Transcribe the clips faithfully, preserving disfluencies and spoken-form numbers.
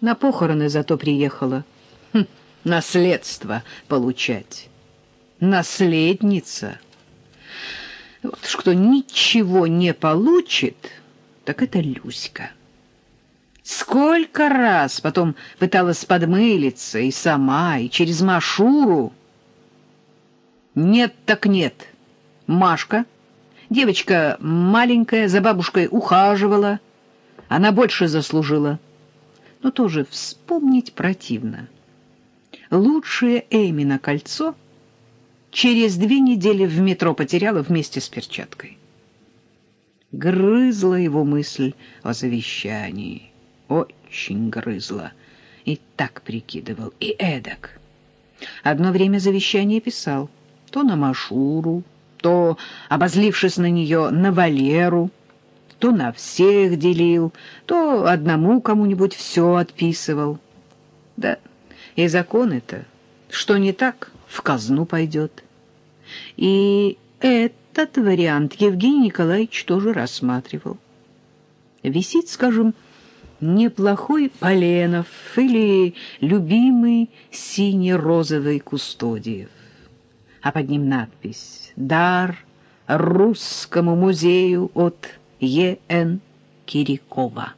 На похороны зато приехала. Хм, наследство получать. Наследница. Вот уж кто ничего не получит, так это Люська. Сколько раз потом пыталась подмылиться и сама, и через Машуру. Нет так нет. Машка, девочка маленькая, за бабушкой ухаживала. Она больше заслужила. Но тоже вспомнить противно. Лучшее Эмино кольцо через две недели в метро потеряла вместе с перчаткой. Грызла его мысль о завещании. Очень грызла. И так прикидывал, и эдак. Одно время завещание писал. То на Машуру, то, обозлившись на нее, на Валеру, то на всех делил, то одному кому-нибудь все отписывал. Да, и закон это, что не так, в казну пойдет. И этот вариант Евгений Николаевич тоже рассматривал. Висит, скажем, неплохой Поленов или любимый сине-розовый Кустодиев, а под ним надпись «Дар Русскому музею от Е Н Кирикова».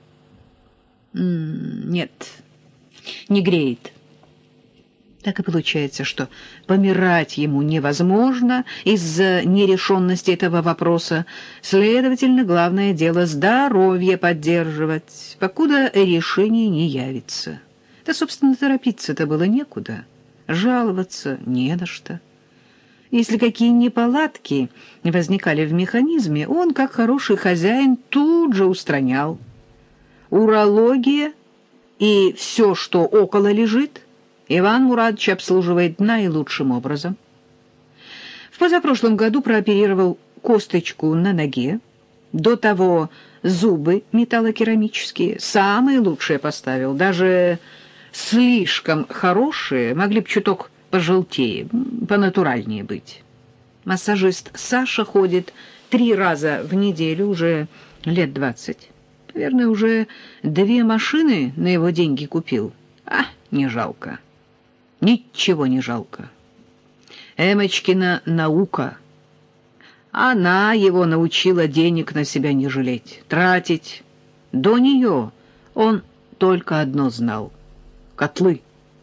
М-м, нет, не греет. Так и получается, что помирать ему невозможно из-за нерешенности этого вопроса. Следовательно, главное дело — здоровье поддерживать, покуда решение не явится. Да, собственно, торопиться-то было некуда, жаловаться не на что. Если какие неполадки возникали в механизме, он, как хороший хозяин, тут же устранял. Урология и все, что около лежит, Иван Мурадович обслуживает наилучшим образом. В позапрошлом году прооперировал косточку на ноге, до того зубы металлокерамические, самые лучшие поставил, даже слишком хорошие могли бы чуток пожелтее, понатуральнее быть. Массажист Саша ходит три раза в неделю уже лет двадцать. Наверное, уже две машины на его деньги купил. А, не жалко. Ничего не жалко. Эмочкина наука. Она его научила денег на себя не жалеть, тратить. До нее он только одно знал — котлы.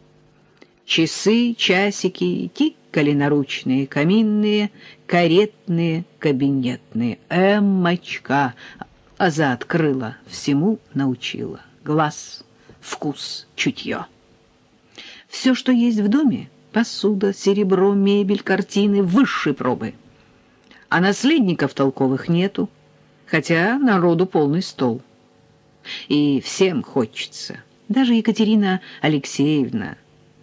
Часы, часики тикали наручные, каминные, каретные, кабинетные. Эммочка аза открыла, всему научила. Глаз, вкус, чутье. Все, что есть в доме — посуда, серебро, мебель, картины — высшей пробы. А наследников толковых нету, хотя народу полный стол. И всем хочется. Даже Екатерина Алексеевна,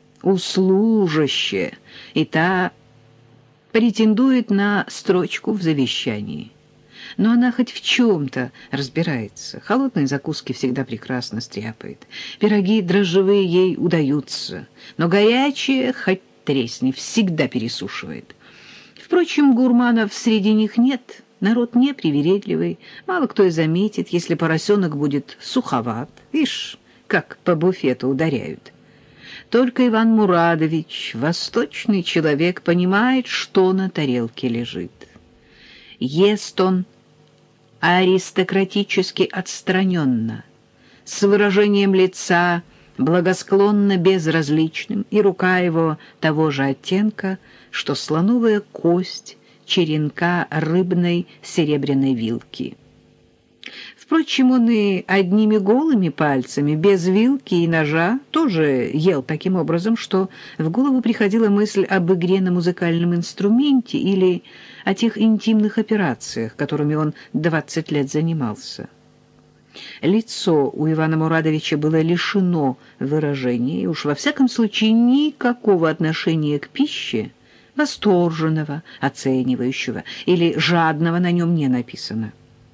услужащая, и та претендует на строчку в завещании. Но она хоть в чем-то разбирается. Холодные закуски всегда прекрасно стряпает. Пироги дрожжевые ей удаются. Но горячие, хоть тресни, всегда пересушивает. Впрочем, гурманов среди них нет. Народ непривередливый. Мало кто и заметит, если поросенок будет суховат. Ишь, как по буфету ударяют. Только Иван Мурадович, восточный человек, понимает, что на тарелке лежит. Ест он аристократически отстраненно, с выражением лица благосклонно безразличным, и рука его того же оттенка, что слоновая кость черенка рыбной серебряной вилки. Впрочем, он и одними голыми пальцами, без вилки и ножа, тоже ел таким образом, что в голову приходила мысль об игре на музыкальном инструменте или о тех интимных операциях, которыми он двадцать лет занимался. Лицо у Ивана Мурадовича было лишено выражения, и уж во всяком случае никакого отношения к пище, восторженного, оценивающего или жадного на нем не написано.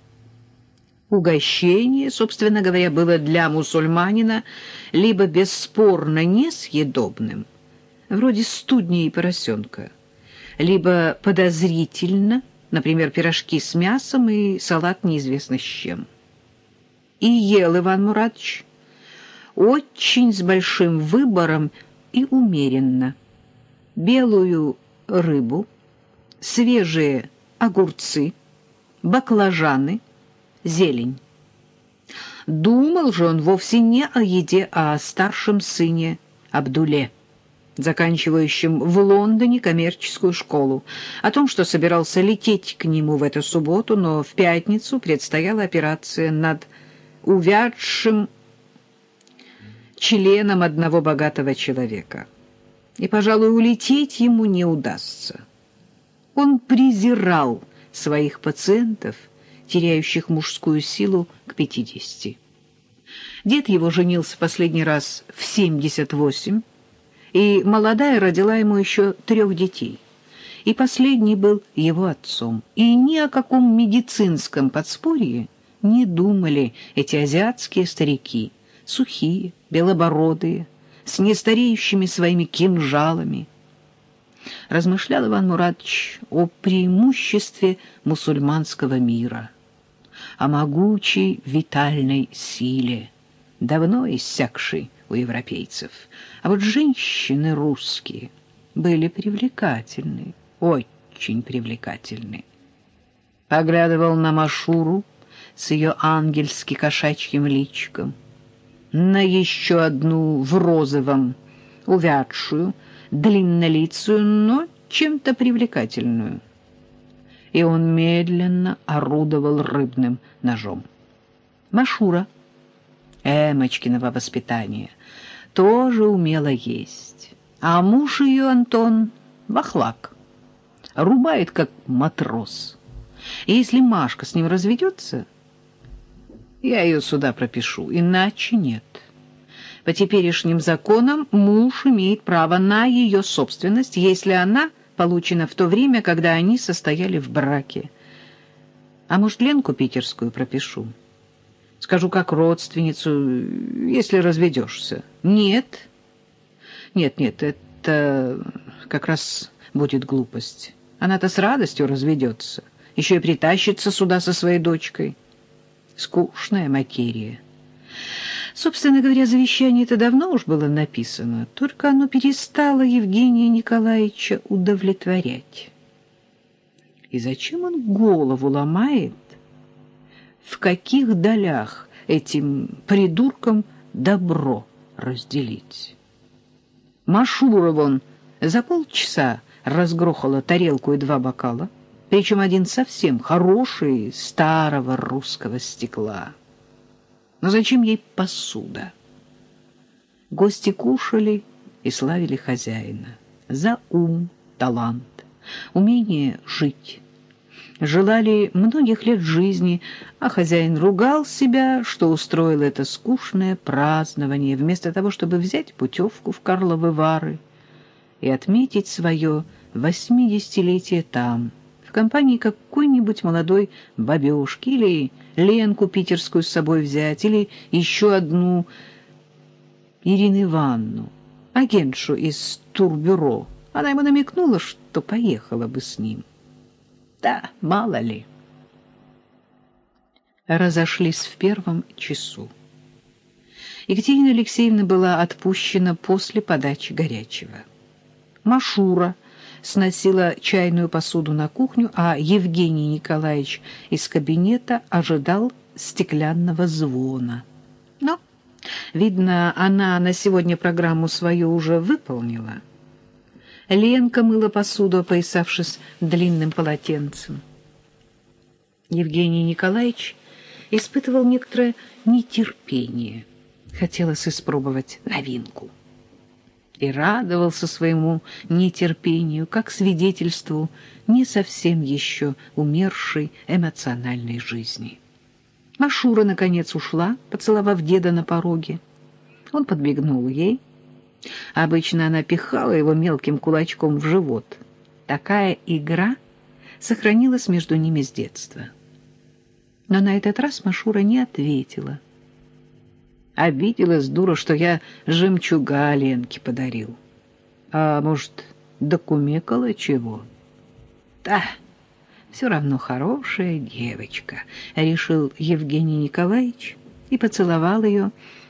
Угощение, собственно говоря, было для мусульманина либо бесспорно несъедобным, вроде студни и поросенка, либо подозрительно, например, пирожки с мясом и салат неизвестно с чем. И ел Иван Мурадович очень с большим выбором и умеренно. Белую рыбу, свежие огурцы, баклажаны, зелень. Думал же он вовсе не о еде, а о старшем сыне Абдуле, заканчивающем в Лондоне коммерческую школу, о том, что собирался лететь к нему в эту субботу, но в пятницу предстояла операция над увядшим членом одного богатого человека. И, пожалуй, улететь ему не удастся. Он презирал своих пациентов, теряющих мужскую силу к пятидесяти. Дед его женился последний раз в семьдесят восемь, и молодая родила ему еще трех детей. И последний был его отцом. И ни о каком медицинском подспорье не думали эти азиатские старики, сухие, белобородые, с нестареющими своими кинжалами. Размышлял Иван Муратович о преимуществе мусульманского мира, о могучей витальной силе, давно иссякшей у европейцев. А вот женщины русские были привлекательны, очень привлекательны. Поглядывал на Машуру с ее ангельски-кошачьим личиком, на еще одну в розовом, увядшую, длиннолицую, но чем-то привлекательную. И он медленно орудовал рыбным ножом. Машура, Эмочкиного воспитания, тоже умела есть. А муж ее, Антон, бахлак, рубает, как матрос. И если Машка с ним разведется, я ее сюда пропишу, иначе нет. По теперешним законам муж имеет право на ее собственность, если она получена в то время, когда они состояли в браке. А может, Ленку питерскую пропишу? Скажу как родственницу, если разведешься. Нет, нет, нет, это как раз будет глупость. Она-то с радостью разведется, еще и притащится сюда со своей дочкой. Скучная материя. Собственно говоря, завещание-то давно уж было написано, только оно перестало Евгения Николаевича удовлетворять. И зачем он голову ломает, в каких долях этим придуркам добро разделить? Машура вон за полчаса разгрохала тарелку и два бокала, причем один совсем хороший, старого русского стекла. Но зачем ей посуда? Гости кушали и славили хозяина за ум, талант, умение жить. Желали многих лет жизни, а хозяин ругал себя, что устроил это скучное празднование, вместо того, чтобы взять путевку в Карловы Вары и отметить свое восьмидесятилетие там, в компании какой-нибудь молодой бабёшки, или Ленку питерскую с собой взять, или еще одну Ирину Ивановну, агентшу из турбюро. Она ему намекнула, что поехала бы с ним. Да, мало ли. Разошлись в первом часу. Екатерина Алексеевна была отпущена после подачи горячего. Машура сносила чайную посуду на кухню, а Евгений Николаевич из кабинета ожидал стеклянного звона. Но, видно, она на сегодня программу свою уже выполнила. Ленка мыла посуду, опоясавшись длинным полотенцем. Евгений Николаевич испытывал некоторое нетерпение. Хотелось испробовать новинку. И радовался своему нетерпению, как свидетельству не совсем еще умершей эмоциональной жизни. Машура, наконец, ушла, поцеловав деда на пороге. Он подмигнул ей. Обычно она пихала его мелким кулачком в живот. Такая игра сохранилась между ними с детства. Но на этот раз Машура не ответила. Обиделась дура, что я жемчуга Ленке подарил. А может, докумекала чего? Да, все равно хорошая девочка, решил Евгений Николаевич и поцеловал ее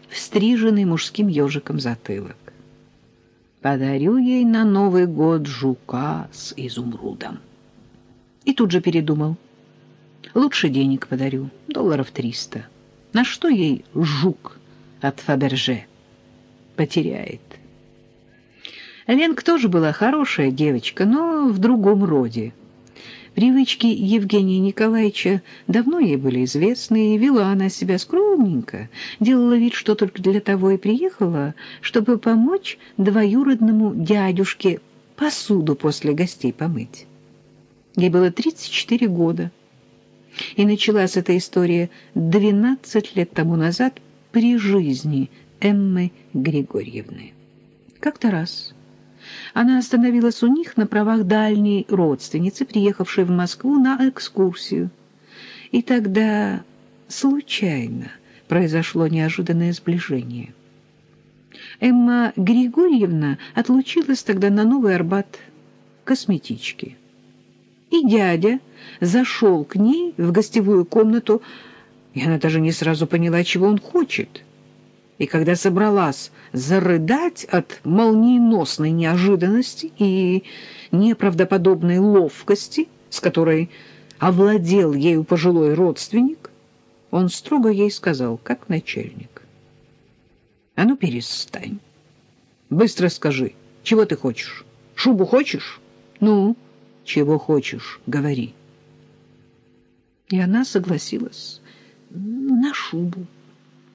в стриженный мужским ежиком затылок. Подарю ей на Новый год жука с изумрудом. И тут же передумал. Лучше денег подарю, долларов триста. На что ей жук от Фаберже? Потеряет. Ленка тоже была хорошая девочка, но в другом роде. Привычки Евгения Николаевича давно ей были известны, и вела она себя скромненько, делала вид, что только для того и приехала, чтобы помочь двоюродному дядюшке посуду после гостей помыть. Ей было тридцать четыре года, и началась эта история двенадцать лет тому назад при жизни Эммы Григорьевны. Как-то раз она остановилась у них на правах дальней родственницы, приехавшей в Москву на экскурсию. И тогда случайно произошло неожиданное сближение. Эмма Григорьевна отлучилась тогда на Новый Арбат косметички. И дядя зашел к ней в гостевую комнату, и она даже не сразу поняла, чего он хочет. И когда собралась зарыдать от молниеносной неожиданности и неправдоподобной ловкости, с которой овладел ею пожилой родственник, он строго ей сказал, как начальник: «А ну, перестань. Быстро скажи, чего ты хочешь? Шубу хочешь? Ну, чего хочешь, говори». И она согласилась на шубу.